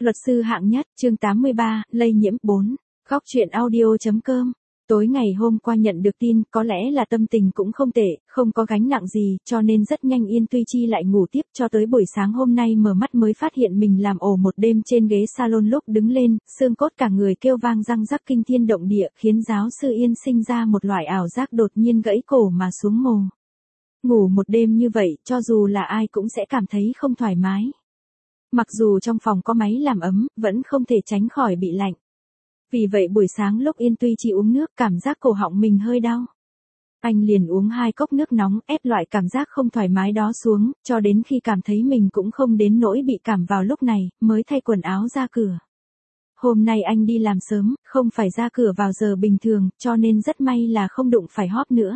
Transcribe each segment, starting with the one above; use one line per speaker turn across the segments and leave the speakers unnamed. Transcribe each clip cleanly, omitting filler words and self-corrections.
Luật sư hạng nhất, chương 83, lây nhiễm 4. Góc truyện audio.com. Tối ngày hôm qua nhận được tin, có lẽ là tâm tình cũng không tệ, không có gánh nặng gì, cho nên rất nhanh Yên Tuy Chi lại ngủ tiếp cho tới buổi sáng hôm nay mở mắt mới phát hiện mình làm ổ một đêm trên ghế salon, lúc đứng lên, xương cốt cả người kêu vang răng rắc kinh thiên động địa, khiến giáo sư Yên sinh ra một loại ảo giác đột nhiên gãy cổ mà xuống mồ. Ngủ một đêm như vậy, cho dù là ai cũng sẽ cảm thấy không thoải mái. Mặc dù trong phòng có máy làm ấm, vẫn không thể tránh khỏi bị lạnh. Vì vậy buổi sáng lúc Yên Tuy Chi uống nước, cảm giác cổ họng mình hơi đau. Anh liền uống 2 cốc nước nóng, ép loại cảm giác không thoải mái đó xuống, cho đến khi cảm thấy mình cũng không đến nỗi bị cảm vào lúc này, mới thay quần áo ra cửa. Hôm nay anh đi làm sớm, không phải ra cửa vào giờ bình thường, cho nên rất may là không đụng phải hóp nữa.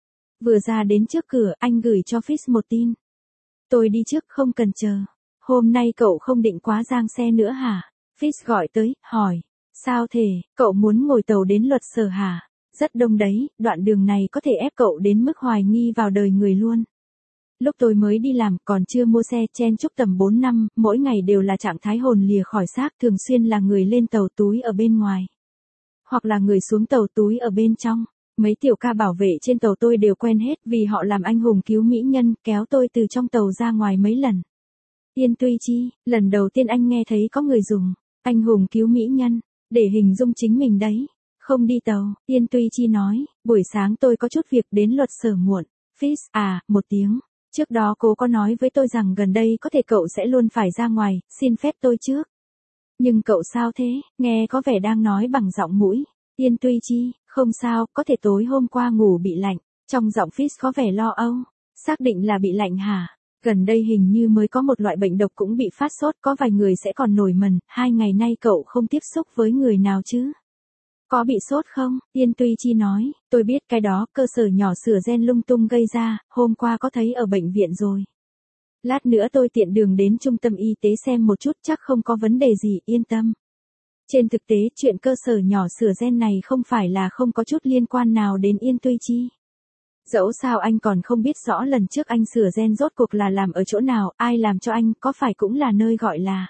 Vừa ra đến trước cửa, anh gửi cho Fish một tin. Tôi đi trước, không cần chờ. Hôm nay cậu không định quá giang xe nữa hả? Fish gọi tới, hỏi. Sao thế, cậu muốn ngồi tàu đến Luật Sở hả? Rất đông đấy, đoạn đường này có thể ép cậu đến mức hoài nghi vào đời người luôn. Lúc tôi mới đi làm, còn chưa mua xe, chen chúc tầm 4 năm, mỗi ngày đều là trạng thái hồn lìa khỏi xác, thường xuyên là người lên tàu túi ở bên ngoài. Hoặc là người xuống tàu túi ở bên trong. Mấy tiểu ca bảo vệ trên tàu tôi đều quen hết, vì họ làm anh hùng cứu mỹ nhân, kéo tôi từ trong tàu ra ngoài mấy lần. Yên Tuy Chi, lần đầu tiên anh nghe thấy có người dùng anh hùng cứu mỹ nhân để hình dung chính mình đấy. Không đi tàu, Yên Tuy Chi nói, buổi sáng tôi có chút việc đến Luật Sở muộn. Fish, 1 tiếng. Trước đó cô có nói với tôi rằng gần đây có thể cậu sẽ luôn phải ra ngoài, xin phép tôi trước. Nhưng cậu sao thế, nghe có vẻ đang nói bằng giọng mũi. Yên Tuy Chi, không sao, có thể tối hôm qua ngủ bị lạnh. Trong giọng Fish có vẻ lo âu. Xác định là bị lạnh hả? Gần đây hình như mới có một loại bệnh độc cũng bị phát sốt, có vài người sẽ còn nổi mẩn. 2 ngày nay cậu không tiếp xúc với người nào chứ? Có bị sốt không? Yên Tuy Chi nói, tôi biết cái đó, cơ sở nhỏ sửa gen lung tung gây ra, hôm qua có thấy ở bệnh viện rồi. Lát nữa tôi tiện đường đến trung tâm y tế xem một chút, chắc không có vấn đề gì, yên tâm. Trên thực tế, chuyện cơ sở nhỏ sửa gen này không phải là không có chút liên quan nào đến Yên Tuy Chi. Dẫu sao anh còn không biết rõ lần trước anh sửa gen rốt cuộc là làm ở chỗ nào, ai làm cho anh, có phải cũng là nơi gọi là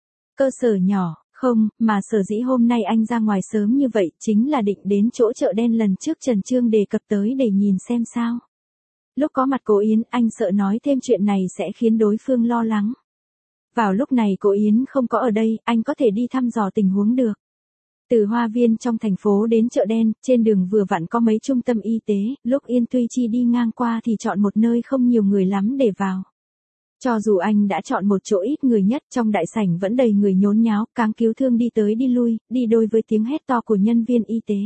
cơ sở nhỏ, không, mà sở dĩ hôm nay anh ra ngoài sớm như vậy, chính là định đến chỗ chợ đen lần trước Trần Trương đề cập tới để nhìn xem sao. Lúc có mặt cô Yến, anh sợ nói thêm chuyện này sẽ khiến đối phương lo lắng. Vào lúc này cô Yến không có ở đây, anh có thể đi thăm dò tình huống được. Từ Hoa Viên trong thành phố đến chợ đen, trên đường vừa vặn có mấy trung tâm y tế, lúc Yên Tuy Chi đi ngang qua thì chọn một nơi không nhiều người lắm để vào. Cho dù anh đã chọn một chỗ ít người nhất, trong đại sảnh vẫn đầy người nhốn nháo, cáng cứu thương đi tới đi lui, đi đôi với tiếng hét to của nhân viên y tế.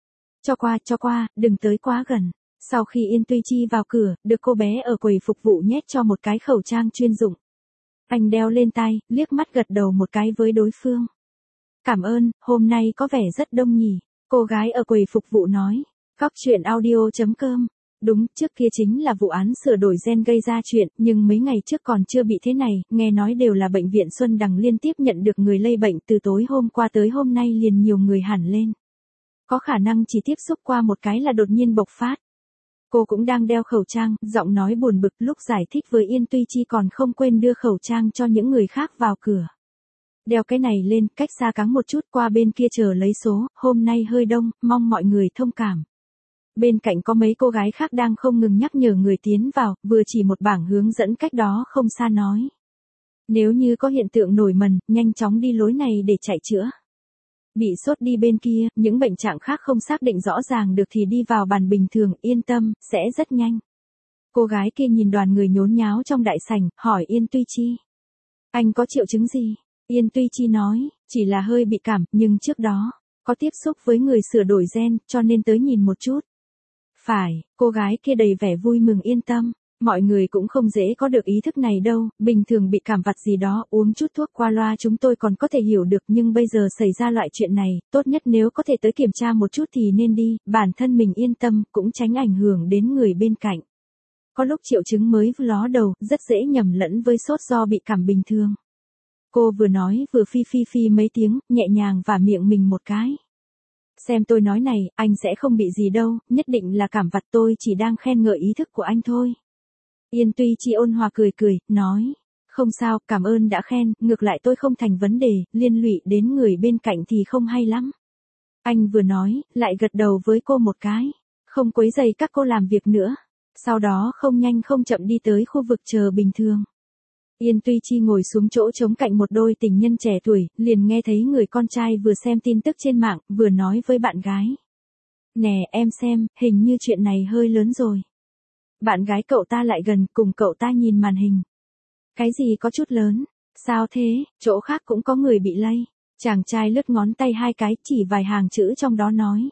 Cho qua, đừng tới quá gần. Sau khi Yên Tuy Chi vào cửa, được cô bé ở quầy phục vụ nhét cho một cái khẩu trang chuyên dụng. Anh đeo lên tai, liếc mắt gật đầu một cái với đối phương. Cảm ơn, hôm nay có vẻ rất đông nhỉ, cô gái ở quầy phục vụ nói. Góc truyện audio.com. Đúng, trước kia chính là vụ án sửa đổi gen gây ra chuyện, nhưng mấy ngày trước còn chưa bị thế này, nghe nói đều là bệnh viện Xuân Đằng liên tiếp nhận được người lây bệnh, từ tối hôm qua tới hôm nay liền nhiều người hẳn lên. Có khả năng chỉ tiếp xúc qua một cái là đột nhiên bộc phát. Cô cũng đang đeo khẩu trang, giọng nói buồn bực, lúc giải thích với Yên Tuy Chi còn không quên đưa khẩu trang cho những người khác vào cửa. Đeo cái này lên, cách xa cáng một chút, qua bên kia chờ lấy số, hôm nay hơi đông, mong mọi người thông cảm. Bên cạnh có mấy cô gái khác đang không ngừng nhắc nhở người tiến vào, vừa chỉ một bảng hướng dẫn cách đó không xa nói. Nếu như có hiện tượng nổi mẩn, nhanh chóng đi lối này để chạy chữa. Bị sốt đi bên kia, những bệnh trạng khác không xác định rõ ràng được thì đi vào bàn bình thường, yên tâm, sẽ rất nhanh. Cô gái kia nhìn đoàn người nhốn nháo trong đại sảnh, hỏi Yên Tuy Chi. Anh có triệu chứng gì? Yên Tuy Chi nói, chỉ là hơi bị cảm, nhưng trước đó, có tiếp xúc với người sửa đổi gen, cho nên tới nhìn một chút. Phải, cô gái kia đầy vẻ vui mừng yên tâm, mọi người cũng không dễ có được ý thức này đâu, bình thường bị cảm vặt gì đó, uống chút thuốc qua loa chúng tôi còn có thể hiểu được, nhưng bây giờ xảy ra loại chuyện này, tốt nhất nếu có thể tới kiểm tra một chút thì nên đi, bản thân mình yên tâm, cũng tránh ảnh hưởng đến người bên cạnh. Có lúc triệu chứng mới ló đầu, rất dễ nhầm lẫn với sốt do bị cảm bình thường. Cô vừa nói vừa phi mấy tiếng, nhẹ nhàng vả miệng mình một cái. Xem tôi nói này, anh sẽ không bị gì đâu, nhất định là cảm vặt, tôi chỉ đang khen ngợi ý thức của anh thôi. Yên Tuy Chi ôn hòa cười, nói. Không sao, cảm ơn đã khen, ngược lại tôi không thành vấn đề, liên lụy đến người bên cạnh thì không hay lắm. Anh vừa nói, lại gật đầu với cô một cái. Không quấy rầy các cô làm việc nữa. Sau đó không nhanh không chậm đi tới khu vực chờ bình thường. Yên Tuy Chi ngồi xuống chỗ trống cạnh một đôi tình nhân trẻ tuổi, liền nghe thấy người con trai vừa xem tin tức trên mạng, vừa nói với bạn gái. Nè em xem, hình như chuyện này hơi lớn rồi. Bạn gái cậu ta lại gần cùng cậu ta nhìn màn hình. Cái gì có chút lớn? Sao thế, chỗ khác cũng có người bị lây. Chàng trai lướt ngón tay hai cái chỉ vài hàng chữ trong đó nói.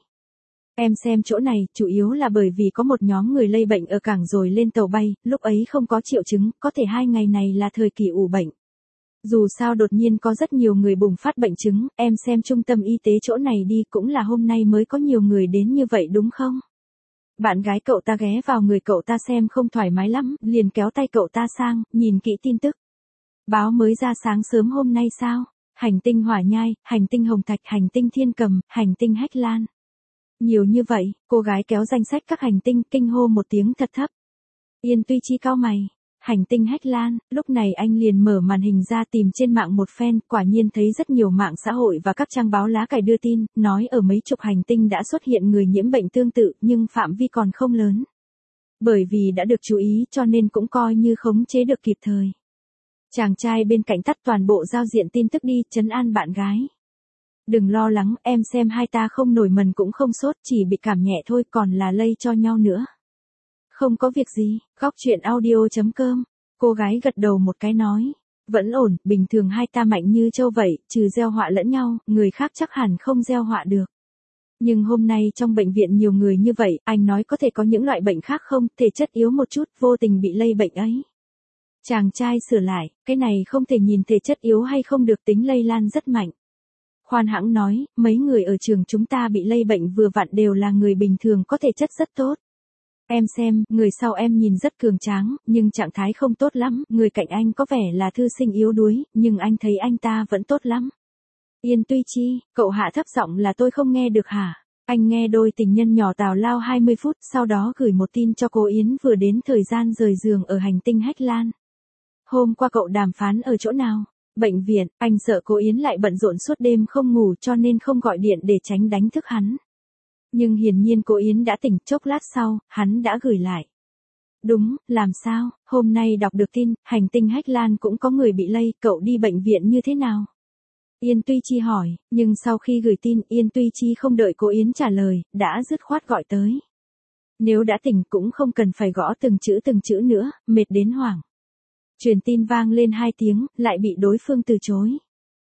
Em xem chỗ này, chủ yếu là bởi vì có một nhóm người lây bệnh ở cảng rồi lên tàu bay, lúc ấy không có triệu chứng, có thể 2 ngày này là thời kỳ ủ bệnh. Dù sao đột nhiên có rất nhiều người bùng phát bệnh chứng, em xem trung tâm y tế chỗ này đi cũng là hôm nay mới có nhiều người đến như vậy đúng không? Bạn gái cậu ta ghé vào người cậu ta xem không thoải mái lắm, liền kéo tay cậu ta sang, nhìn kỹ tin tức. Báo mới ra sáng sớm hôm nay sao? Hành tinh Hỏa Nhai, hành tinh Hồng Thạch, hành tinh Thiên Cầm, hành tinh Hách Lan. Nhiều như vậy, cô gái kéo danh sách các hành tinh kinh hô một tiếng thật thấp. Yên Tuy Chi cau mày. Hành tinh Hách Lan, lúc này anh liền mở màn hình ra tìm trên mạng một phen, quả nhiên thấy rất nhiều mạng xã hội và các trang báo lá cải đưa tin, nói ở mấy chục hành tinh đã xuất hiện người nhiễm bệnh tương tự nhưng phạm vi còn không lớn. Bởi vì đã được chú ý cho nên cũng coi như khống chế được kịp thời. Chàng trai bên cạnh tắt toàn bộ giao diện tin tức đi, trấn an bạn gái. Đừng lo lắng, em xem hai ta không nổi mẩn cũng không sốt, chỉ bị cảm nhẹ thôi còn là lây cho nhau nữa. Không có việc gì, góc chuyện audio.com. Cô gái gật đầu một cái nói. Vẫn ổn, bình thường hai ta mạnh như trâu vậy, trừ gieo họa lẫn nhau, người khác chắc hẳn không gieo họa được. Nhưng hôm nay trong bệnh viện nhiều người như vậy, anh nói có thể có những loại bệnh khác không, thể chất yếu một chút, vô tình bị lây bệnh ấy. Chàng trai sửa lại, cái này không thể nhìn thể chất yếu hay không được, tính lây lan rất mạnh. Khoan hãng nói, mấy người ở trường chúng ta bị lây bệnh vừa vặn đều là người bình thường có thể chất rất tốt. Em xem, người sau em nhìn rất cường tráng, nhưng trạng thái không tốt lắm, người cạnh anh có vẻ là thư sinh yếu đuối, nhưng anh thấy anh ta vẫn tốt lắm. Yên Tuy Chi, cậu hạ thấp giọng là tôi không nghe được hả? Anh nghe đôi tình nhân nhỏ tào lao 20 phút, sau đó gửi một tin cho cô Yến vừa đến thời gian rời giường ở hành tinh Hách Lan. Hôm qua cậu đàm phán ở chỗ nào? Bệnh viện, anh sợ cô Yến lại bận rộn suốt đêm không ngủ cho nên không gọi điện để tránh đánh thức hắn. Nhưng hiển nhiên cô Yến đã tỉnh, chốc lát sau, hắn đã gửi lại. Đúng, làm sao, hôm nay đọc được tin, hành tinh Hách Lan cũng có người bị lây, cậu đi bệnh viện như thế nào? Yên Tuy Chi hỏi, nhưng sau khi gửi tin, Yên Tuy Chi không đợi cô Yến trả lời, đã dứt khoát gọi tới. Nếu đã tỉnh cũng không cần phải gõ từng chữ nữa, mệt đến hoảng. Truyền tin vang lên 2 tiếng, lại bị đối phương từ chối.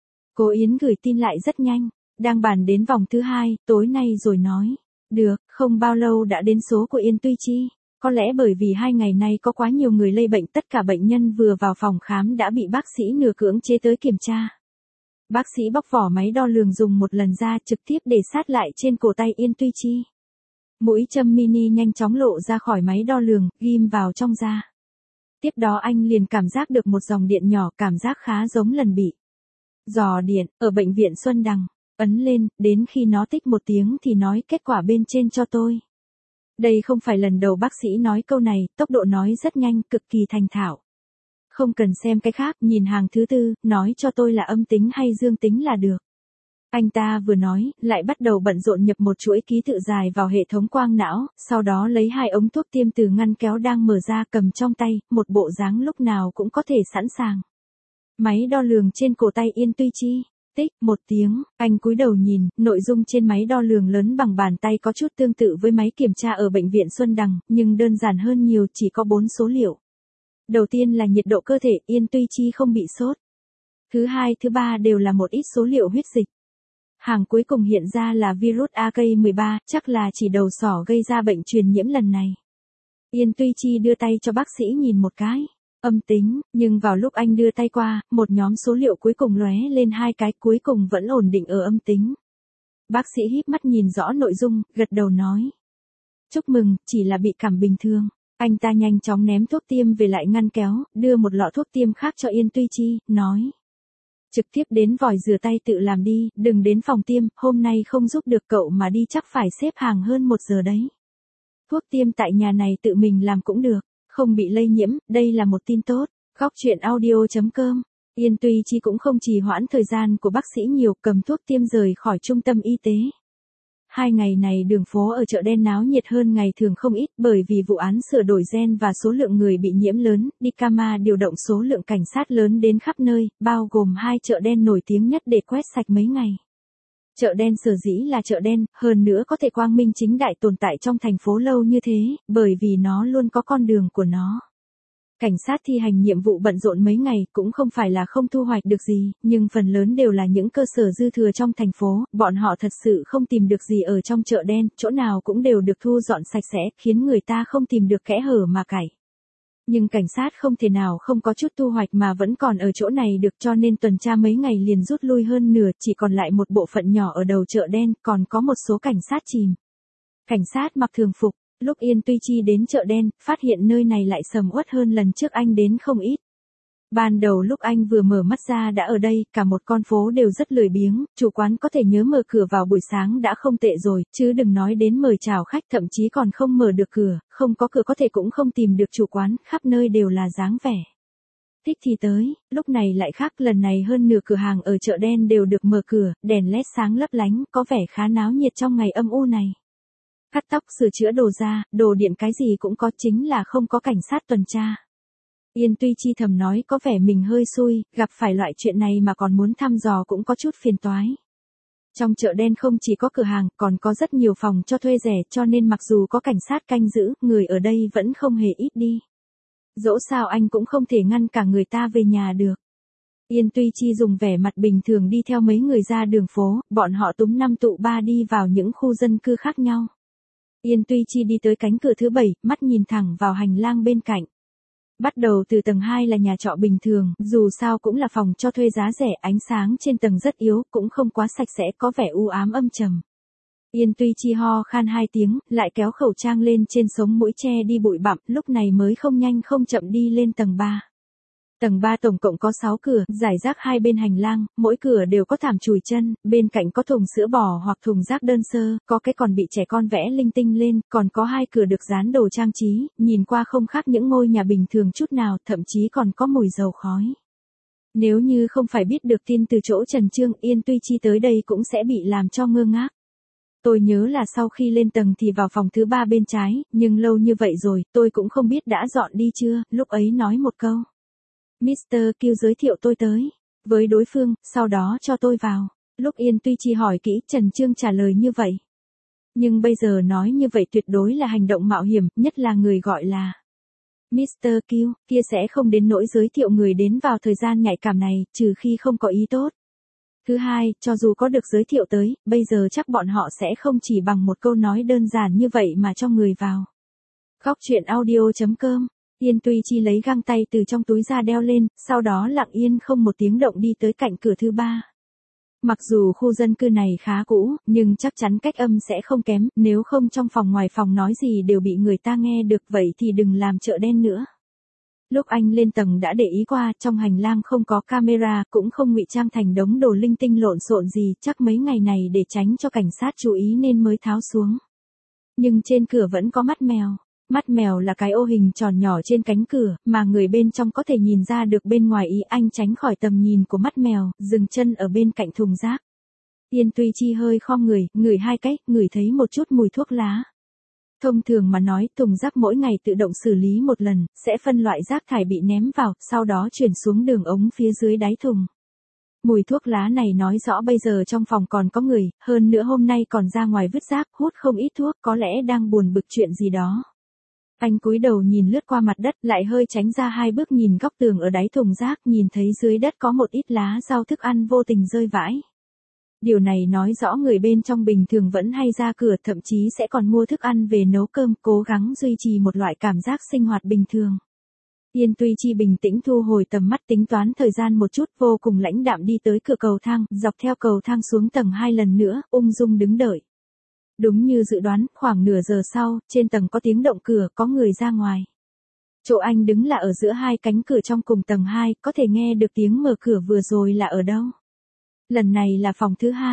Cô Yến gửi tin lại rất nhanh, đang bàn đến vòng thứ 2, tối nay rồi nói. Được, không bao lâu đã đến số của Yên Tuy Chi. Có lẽ bởi vì 2 ngày nay có quá nhiều người lây bệnh, tất cả bệnh nhân vừa vào phòng khám đã bị bác sĩ nửa cưỡng chế tới kiểm tra. Bác sĩ bóc vỏ máy đo lường dùng một lần ra trực tiếp để sát lại trên cổ tay Yên Tuy Chi. Mũi châm mini nhanh chóng lộ ra khỏi máy đo lường, ghim vào trong da. Tiếp đó anh liền cảm giác được một dòng điện nhỏ, cảm giác khá giống lần bị dò điện, ở bệnh viện Xuân Đằng. Ấn lên, đến khi nó tích một tiếng thì nói kết quả bên trên cho tôi. Đây không phải lần đầu bác sĩ nói câu này, tốc độ nói rất nhanh, cực kỳ thành thạo. Không cần xem cái khác, nhìn hàng thứ tư, nói cho tôi là âm tính hay dương tính là được. Anh ta vừa nói, lại bắt đầu bận rộn nhập một chuỗi ký tự dài vào hệ thống quang não, sau đó lấy 2 ống thuốc tiêm từ ngăn kéo đang mở ra cầm trong tay, một bộ dáng lúc nào cũng có thể sẵn sàng. Máy đo lường trên cổ tay Yên Tuy Chi, tích một tiếng, anh cúi đầu nhìn, nội dung trên máy đo lường lớn bằng bàn tay có chút tương tự với máy kiểm tra ở bệnh viện Xuân Đằng, nhưng đơn giản hơn nhiều, chỉ có 4 số liệu. Đầu tiên là nhiệt độ cơ thể, Yên Tuy Chi không bị sốt. Thứ hai, thứ ba đều là một ít số liệu huyết dịch. Hàng cuối cùng hiện ra là virus AK13, chắc là chỉ đầu sỏ gây ra bệnh truyền nhiễm lần này. Yên Tuy Chi đưa tay cho bác sĩ nhìn một cái. Âm tính, nhưng vào lúc anh đưa tay qua, một nhóm số liệu cuối cùng lóe lên 2 cái, cuối cùng vẫn ổn định ở âm tính. Bác sĩ híp mắt nhìn rõ nội dung, gật đầu nói. Chúc mừng, chỉ là bị cảm bình thường. Anh ta nhanh chóng ném thuốc tiêm về lại ngăn kéo, đưa một lọ thuốc tiêm khác cho Yên Tuy Chi, nói. Trực tiếp đến vòi rửa tay tự làm đi, đừng đến phòng tiêm, hôm nay không giúp được cậu mà đi chắc phải xếp hàng hơn 1 giờ đấy. Thuốc tiêm tại nhà này tự mình làm cũng được, không bị lây nhiễm, đây là một tin tốt. Góc chuyện audio.com. Yên Tuy Chi cũng không trì hoãn thời gian của bác sĩ nhiều, cầm thuốc tiêm rời khỏi trung tâm y tế. 2 ngày này đường phố ở chợ đen náo nhiệt hơn ngày thường không ít bởi vì vụ án sửa đổi gen và số lượng người bị nhiễm lớn, Dicama điều động số lượng cảnh sát lớn đến khắp nơi, bao gồm 2 chợ đen nổi tiếng nhất để quét sạch mấy ngày. Chợ đen sở dĩ là chợ đen, hơn nữa có thể quang minh chính đại tồn tại trong thành phố lâu như thế, bởi vì nó luôn có con đường của nó. Cảnh sát thi hành nhiệm vụ bận rộn mấy ngày cũng không phải là không thu hoạch được gì, nhưng phần lớn đều là những cơ sở dư thừa trong thành phố, bọn họ thật sự không tìm được gì ở trong chợ đen, chỗ nào cũng đều được thu dọn sạch sẽ, khiến người ta không tìm được kẽ hở mà cày. Nhưng cảnh sát không thể nào không có chút thu hoạch mà vẫn còn ở chỗ này được, cho nên tuần tra mấy ngày liền rút lui hơn nửa, chỉ còn lại một bộ phận nhỏ ở đầu chợ đen, còn có một số cảnh sát chìm. Cảnh sát mặc thường phục. Lúc Yên Tuy Chi đến chợ đen, phát hiện nơi này lại sầm uất hơn lần trước anh đến không ít. Ban đầu lúc anh vừa mở mắt ra đã ở đây, cả một con phố đều rất lười biếng, chủ quán có thể nhớ mở cửa vào buổi sáng đã không tệ rồi, chứ đừng nói đến mời chào khách, thậm chí còn không mở được cửa, không có cửa có thể cũng không tìm được chủ quán, khắp nơi đều là dáng vẻ. Thích thì tới, lúc này lại khác, lần này hơn nửa cửa hàng ở chợ đen đều được mở cửa, đèn led sáng lấp lánh, có vẻ khá náo nhiệt trong ngày âm u này. Cắt tóc, sửa chữa đồ da, đồ điện cái gì cũng có, chính là không có cảnh sát tuần tra. Yên Tuy Chi thầm nói có vẻ mình hơi xui, gặp phải loại chuyện này mà còn muốn thăm dò cũng có chút phiền toái. Trong chợ đen không chỉ có cửa hàng, còn có rất nhiều phòng cho thuê rẻ, cho nên mặc dù có cảnh sát canh giữ, người ở đây vẫn không hề ít đi. Dẫu sao anh cũng không thể ngăn cả người ta về nhà được. Yên Tuy Chi dùng vẻ mặt bình thường đi theo mấy người ra đường phố, bọn họ túm 5 tụ 3 đi vào những khu dân cư khác nhau. Yên Tuy Chi đi tới cánh cửa thứ 7, mắt nhìn thẳng vào hành lang bên cạnh. Bắt đầu từ tầng 2 là nhà trọ bình thường, dù sao cũng là phòng cho thuê giá rẻ, ánh sáng trên tầng rất yếu, cũng không quá sạch sẽ, có vẻ u ám âm trầm. Yên Tuy Chi ho khan 2 tiếng, lại kéo khẩu trang lên trên sống mũi che đi bụi bặm, lúc này mới không nhanh không chậm đi lên tầng 3. Tầng 3 tổng cộng có 6 cửa, rải rác hai bên hành lang, mỗi cửa đều có thảm chùi chân, bên cạnh có thùng sữa bò hoặc thùng rác đơn sơ, có cái còn bị trẻ con vẽ linh tinh lên, còn có 2 cửa được dán đồ trang trí, nhìn qua không khác những ngôi nhà bình thường chút nào, thậm chí còn có mùi dầu khói. Nếu như không phải biết được tin từ chỗ Trần Trương, Yên Tuy Chi tới đây cũng sẽ bị làm cho ngơ ngác. Tôi nhớ là sau khi lên tầng thì vào phòng thứ 3 bên trái, nhưng lâu như vậy rồi, tôi cũng không biết đã dọn đi chưa, lúc ấy nói một câu. Mr. Q giới thiệu tôi tới với đối phương, sau đó cho tôi vào. Lúc Yên Tuy Chi hỏi kỹ, Trần Trương trả lời như vậy. Nhưng bây giờ nói như vậy tuyệt đối là hành động mạo hiểm, nhất là người gọi là Mr. Q, kia sẽ không đến nỗi giới thiệu người đến vào thời gian nhạy cảm này, trừ khi không có ý tốt. Thứ hai, cho dù có được giới thiệu tới, bây giờ chắc bọn họ sẽ không chỉ bằng một câu nói đơn giản như vậy mà cho người vào. Góc chuyện audio.com. Yên Tuy Chi lấy găng tay từ trong túi ra đeo lên, sau đó lặng yên không một tiếng động đi tới cạnh cửa thứ 3. Mặc dù khu dân cư này khá cũ, nhưng chắc chắn cách âm sẽ không kém, nếu không trong phòng ngoài phòng nói gì đều bị người ta nghe được, vậy thì đừng làm chợ đen nữa. Lúc anh lên tầng đã để ý qua, trong hành lang không có camera, cũng không ngụy trang thành đống đồ linh tinh lộn xộn gì, chắc mấy ngày này để tránh cho cảnh sát chú ý nên mới tháo xuống. Nhưng trên cửa vẫn có mắt mèo. Mắt mèo là cái ô hình tròn nhỏ trên cánh cửa, mà người bên trong có thể nhìn ra được bên ngoài. Ý anh tránh khỏi tầm nhìn của mắt mèo, dừng chân ở bên cạnh thùng rác. Yên Tuy Chi hơi khom người, ngửi 2 cái, ngửi thấy một chút mùi thuốc lá. Thông thường mà nói, thùng rác mỗi ngày tự động xử lý một lần, sẽ phân loại rác thải bị ném vào, sau đó chuyển xuống đường ống phía dưới đáy thùng. Mùi thuốc lá này nói rõ bây giờ trong phòng còn có người, hơn nữa hôm nay còn ra ngoài vứt rác, hút không ít thuốc, có lẽ đang buồn bực chuyện gì đó. Anh cúi đầu nhìn lướt qua mặt đất, lại hơi tránh ra 2 bước nhìn góc tường ở đáy thùng rác, nhìn thấy dưới đất có một ít lá rau thức ăn vô tình rơi vãi. Điều này nói rõ người bên trong bình thường vẫn hay ra cửa, thậm chí sẽ còn mua thức ăn về nấu cơm, cố gắng duy trì một loại cảm giác sinh hoạt bình thường. Yên Tuy Chi bình tĩnh thu hồi tầm mắt, tính toán thời gian một chút, vô cùng lãnh đạm đi tới cửa cầu thang, dọc theo cầu thang xuống tầng 2 lần nữa, ung dung đứng đợi. Đúng như dự đoán, khoảng nửa giờ sau, trên tầng có tiếng động cửa, có người ra ngoài. Chỗ anh đứng là ở giữa 2 cánh cửa trong cùng tầng 2, có thể nghe được tiếng mở cửa vừa rồi là ở đâu. Lần này là phòng thứ 2.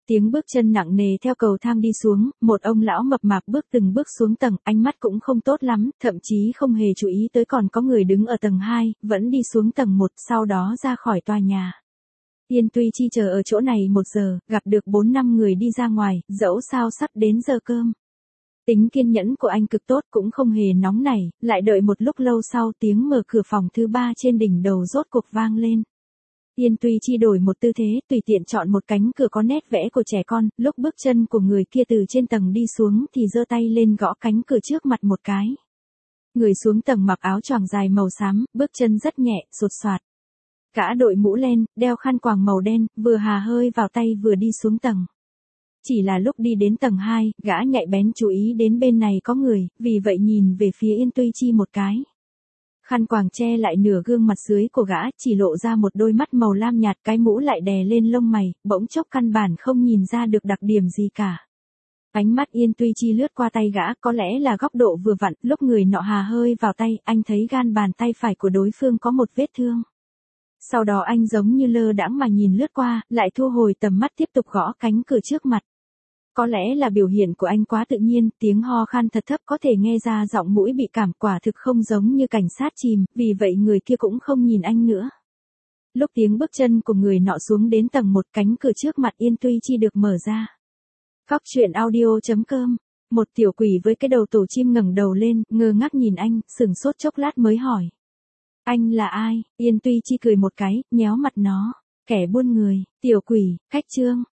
Tiếng bước chân nặng nề theo cầu thang đi xuống, một ông lão mập mạp bước từng bước xuống tầng, ánh mắt cũng không tốt lắm, thậm chí không hề chú ý tới còn có người đứng ở tầng 2, vẫn đi xuống tầng 1, sau đó ra khỏi tòa nhà. Yên Tuy Chi chờ ở chỗ này 1 giờ, gặp được 4-5 người đi ra ngoài, dẫu sao sắp đến giờ cơm. Tính kiên nhẫn của anh cực tốt, cũng không hề nóng nảy, lại đợi một lúc lâu sau tiếng mở cửa phòng thứ 3 trên đỉnh đầu rốt cuộc vang lên. Yên Tuy Chi đổi một tư thế, tùy tiện chọn một cánh cửa có nét vẽ của trẻ con, lúc bước chân của người kia từ trên tầng đi xuống thì giơ tay lên gõ cánh cửa trước mặt một cái. Người xuống tầng mặc áo choàng dài màu xám, bước chân rất nhẹ, sột soạt. Gã đội mũ len, đeo khăn quàng màu đen, vừa hà hơi vào tay vừa đi xuống tầng. Chỉ là lúc đi đến tầng 2, gã nhạy bén chú ý đến bên này có người, vì vậy nhìn về phía Yên Tuy Chi một cái. Khăn quàng che lại nửa gương mặt dưới của gã, chỉ lộ ra một đôi mắt màu lam nhạt, cái mũ lại đè lên lông mày, bỗng chốc căn bản không nhìn ra được đặc điểm gì cả. Ánh mắt Yên Tuy Chi lướt qua tay gã, có lẽ là góc độ vừa vặn, lúc người nọ hà hơi vào tay, anh thấy gan bàn tay phải của đối phương có một vết thương. Sau đó anh giống như lơ đãng mà nhìn lướt qua, lại thu hồi tầm mắt tiếp tục gõ cánh cửa trước mặt. Có lẽ là biểu hiện của anh quá tự nhiên, tiếng ho khan thật thấp có thể nghe ra giọng mũi bị cảm, quả thực không giống như cảnh sát chìm, vì vậy người kia cũng không nhìn anh nữa. Lúc tiếng bước chân của người nọ xuống đến tầng 1, cánh cửa trước mặt Yên Tuy Chi được mở ra. Khóc chuyện audio.com. Một tiểu quỷ với cái đầu tổ chim ngẩng đầu lên, ngơ ngác nhìn anh, sửng sốt chốc lát mới hỏi. Anh là ai? Yên Tuy Chi cười một cái, nhéo mặt nó. Kẻ buôn người, tiểu quỷ, khách trương.